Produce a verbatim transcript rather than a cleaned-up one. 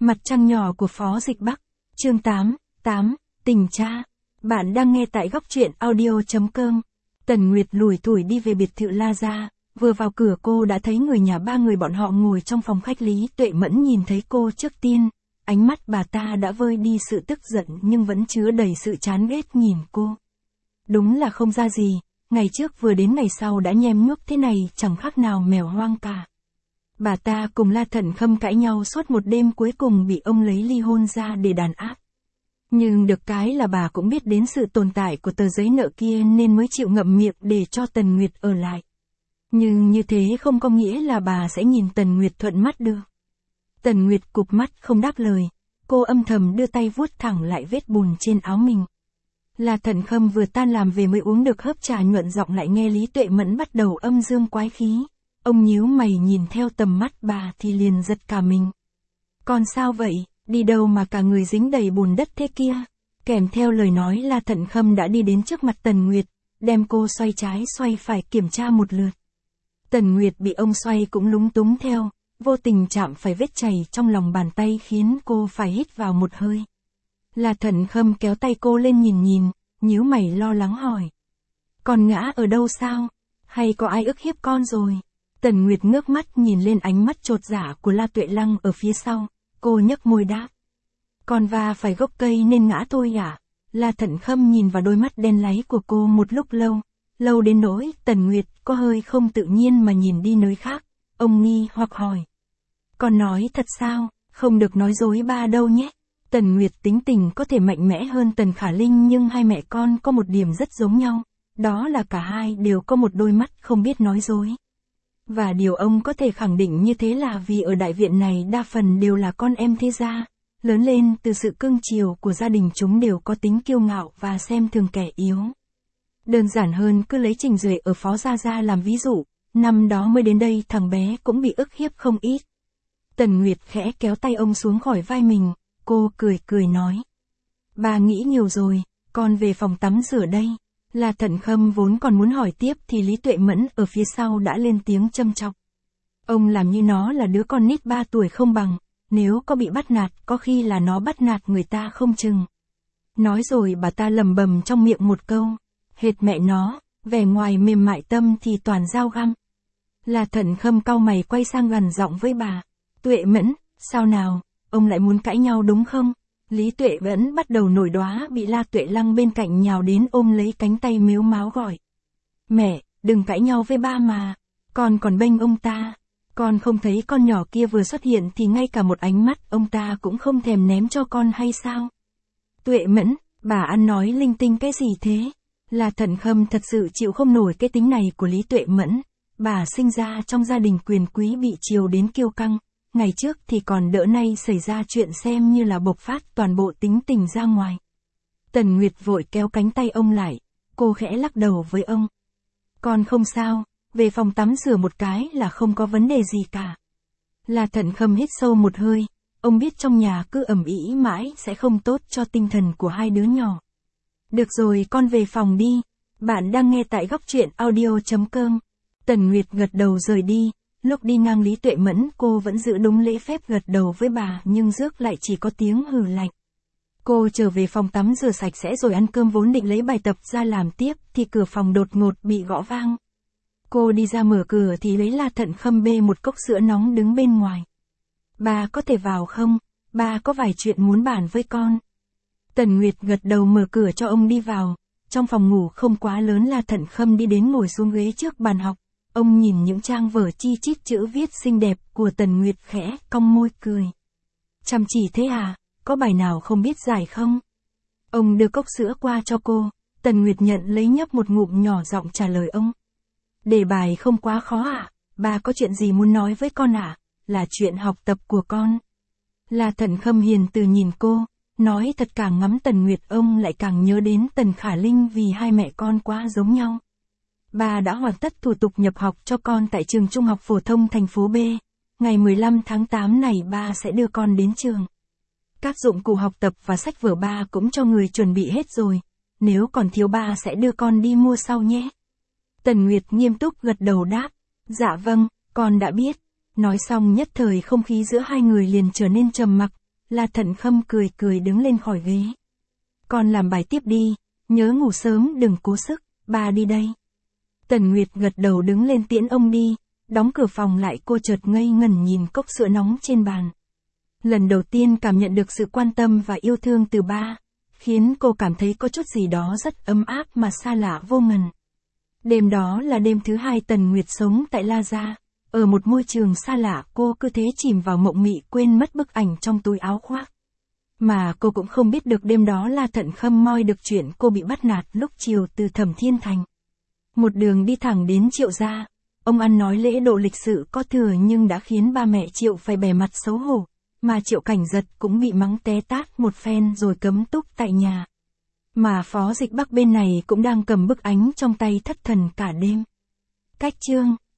Mặt trăng nhỏ của Phó Dịch Bắc, chương tám, tám, tình cha. Bạn đang nghe tại góc truyện audio chấm com. Tần Nguyệt lủi thủi đi về biệt thự La Gia, vừa vào cửa cô đã thấy người nhà ba người bọn họ ngồi trong phòng khách. Lý Tuệ Mẫn nhìn thấy cô trước tiên, ánh mắt bà ta đã vơi đi sự tức giận nhưng vẫn chứa đầy sự chán ghét nhìn cô. Đúng là không ra gì, ngày trước vừa đến ngày sau đã nhem nhuốc thế này chẳng khác nào mèo hoang cả. Bà ta cùng La Thận Khâm cãi nhau suốt một đêm, cuối cùng bị ông lấy ly hôn ra để đàn áp. Nhưng được cái là bà cũng biết đến sự tồn tại của tờ giấy nợ kia nên mới chịu ngậm miệng để cho Tần Nguyệt ở lại. Nhưng như thế không có nghĩa là bà sẽ nhìn Tần Nguyệt thuận mắt được. Tần Nguyệt cụp mắt không đáp lời, cô âm thầm đưa tay vuốt thẳng lại vết bùn trên áo mình. La Thận Khâm vừa tan làm về mới uống được hớp trà nhuận giọng lại nghe Lý Tuệ Mẫn bắt đầu âm dương quái khí. Ông nhíu mày nhìn theo tầm mắt bà thì liền giật cả mình. Còn sao vậy, đi đâu mà cả người dính đầy bùn đất thế kia? Kèm theo lời nói La Thận Khâm đã đi đến trước mặt Tần Nguyệt, đem cô xoay trái xoay phải kiểm tra một lượt. Tần Nguyệt bị ông xoay cũng lúng túng theo, vô tình chạm phải vết chảy trong lòng bàn tay khiến cô phải hít vào một hơi. La Thận Khâm kéo tay cô lên nhìn nhìn, nhíu mày lo lắng hỏi. Con ngã ở đâu sao? Hay có ai ức hiếp con rồi? Tần Nguyệt ngước mắt nhìn lên ánh mắt chột dạ của La Tuệ Lăng ở phía sau, cô nhếch môi đáp. Con va phải gốc cây nên ngã thôi à? La Thận Khâm nhìn vào đôi mắt đen láy của cô một lúc lâu, lâu đến nỗi Tần Nguyệt có hơi không tự nhiên mà nhìn đi nơi khác, ông nghi hoặc hỏi. Con nói thật sao, không được nói dối ba đâu nhé. Tần Nguyệt tính tình có thể mạnh mẽ hơn Tần Khả Linh nhưng hai mẹ con có một điểm rất giống nhau, đó là cả hai đều có một đôi mắt không biết nói dối. Và điều ông có thể khẳng định như thế là vì ở đại viện này đa phần đều là con em thế gia, lớn lên từ sự cưng chiều của gia đình, chúng đều có tính kiêu ngạo và xem thường kẻ yếu. Đơn giản hơn cứ lấy Trình Duệ ở Phó Gia Gia làm ví dụ, năm đó mới đến đây thằng bé cũng bị ức hiếp không ít. Tần Nguyệt khẽ kéo tay ông xuống khỏi vai mình, cô cười cười nói. Bà nghĩ nhiều rồi, con về phòng tắm rửa đây. La Thận Khâm vốn còn muốn hỏi tiếp thì Lý Tuệ Mẫn ở phía sau đã lên tiếng châm chọc. Ông làm như nó là đứa con nít ba tuổi không bằng, nếu có bị bắt nạt có khi là nó bắt nạt người ta không chừng. Nói rồi bà ta lầm bầm trong miệng một câu, hệt mẹ nó, vẻ ngoài mềm mại tâm thì toàn dao găm. La Thận Khâm cau mày quay sang gằn giọng với bà, Tuệ Mẫn, sao nào, ông lại muốn cãi nhau đúng không? Lý Tuệ Mẫn bắt đầu nổi đoá bị La Tuệ Lăng bên cạnh nhào đến ôm lấy cánh tay mếu máo gọi. Mẹ, đừng cãi nhau với ba mà, con còn bênh ông ta. Con không thấy con nhỏ kia vừa xuất hiện thì ngay cả một ánh mắt ông ta cũng không thèm ném cho con hay sao? Tuệ Mẫn, bà ăn nói linh tinh cái gì thế? La Thận Khâm thật sự chịu không nổi cái tính này của Lý Tuệ Mẫn. Bà sinh ra trong gia đình quyền quý bị chiều đến kiêu căng. Ngày trước thì còn đỡ, nay xảy ra chuyện xem như là bộc phát toàn bộ tính tình ra ngoài. Tần Nguyệt vội kéo cánh tay ông lại, cô khẽ lắc đầu với ông. Con không sao, về phòng tắm rửa một cái là không có vấn đề gì cả. La Thận Khâm hít sâu một hơi, ông biết trong nhà cứ ầm ĩ mãi sẽ không tốt cho tinh thần của hai đứa nhỏ. Được rồi, con về phòng đi. Bạn đang nghe tại góc truyện audio chấm com. Tần Nguyệt gật đầu rời đi. Lúc đi ngang Lý Tuệ Mẫn cô vẫn giữ đúng lễ phép gật đầu với bà nhưng rước lại chỉ có tiếng hừ lạnh. Cô trở về phòng tắm rửa sạch sẽ rồi ăn cơm, vốn định lấy bài tập ra làm tiếp thì cửa phòng đột ngột bị gõ vang. Cô đi ra mở cửa thì lấy La Thận Khâm bê một cốc sữa nóng đứng bên ngoài. Bà có thể vào không? Bà có vài chuyện muốn bàn với con. Tần Nguyệt gật đầu mở cửa cho ông đi vào. Trong phòng ngủ không quá lớn, La Thận Khâm đi đến ngồi xuống ghế trước bàn học. Ông nhìn những trang vở chi chít chữ viết xinh đẹp của Tần Nguyệt khẽ cong môi cười. Chăm chỉ thế à, có bài nào không biết giải không? Ông đưa cốc sữa qua cho cô, Tần Nguyệt nhận lấy nhấp một ngụm nhỏ giọng trả lời ông. Đề bài không quá khó ạ, à? Bà có chuyện gì muốn nói với con ạ? À? Là chuyện học tập của con. La Thận Khâm hiền từ nhìn cô, nói thật, càng ngắm Tần Nguyệt ông lại càng nhớ đến Tần Khả Linh vì hai mẹ con quá giống nhau. Bà đã hoàn tất thủ tục nhập học cho con tại trường trung học phổ thông thành phố B. Ngày mười lăm tháng tám này ba sẽ đưa con đến trường. Các dụng cụ học tập và sách vở ba cũng cho người chuẩn bị hết rồi. Nếu còn thiếu ba sẽ đưa con đi mua sau nhé. Tần Nguyệt nghiêm túc gật đầu đáp. Dạ vâng, con đã biết. Nói xong nhất thời không khí giữa hai người liền trở nên trầm mặc. La Thận Khâm cười cười đứng lên khỏi ghế. Con làm bài tiếp đi, nhớ ngủ sớm đừng cố sức, ba đi đây. Tần Nguyệt gật đầu đứng lên tiễn ông đi, đóng cửa phòng lại cô chợt ngây ngẩn nhìn cốc sữa nóng trên bàn. Lần đầu tiên cảm nhận được sự quan tâm và yêu thương từ ba, khiến cô cảm thấy có chút gì đó rất ấm áp mà xa lạ vô ngần. Đêm đó là đêm thứ hai Tần Nguyệt sống tại La Gia, ở một môi trường xa lạ cô cứ thế chìm vào mộng mị quên mất bức ảnh trong túi áo khoác. Mà cô cũng không biết được đêm đó La Thận Khâm moi được chuyện cô bị bắt nạt lúc chiều từ Thẩm Thiên Thành. Một đường đi thẳng đến Triệu gia, ông ăn nói lễ độ lịch sự có thừa nhưng đã khiến ba mẹ Triệu phải bẻ mặt xấu hổ, mà Triệu Cảnh Giật cũng bị mắng té tát một phen rồi cấm túc tại nhà. Mà Phó Dịch Bắc bên này cũng đang cầm bức ảnh trong tay thất thần cả đêm. Cách chương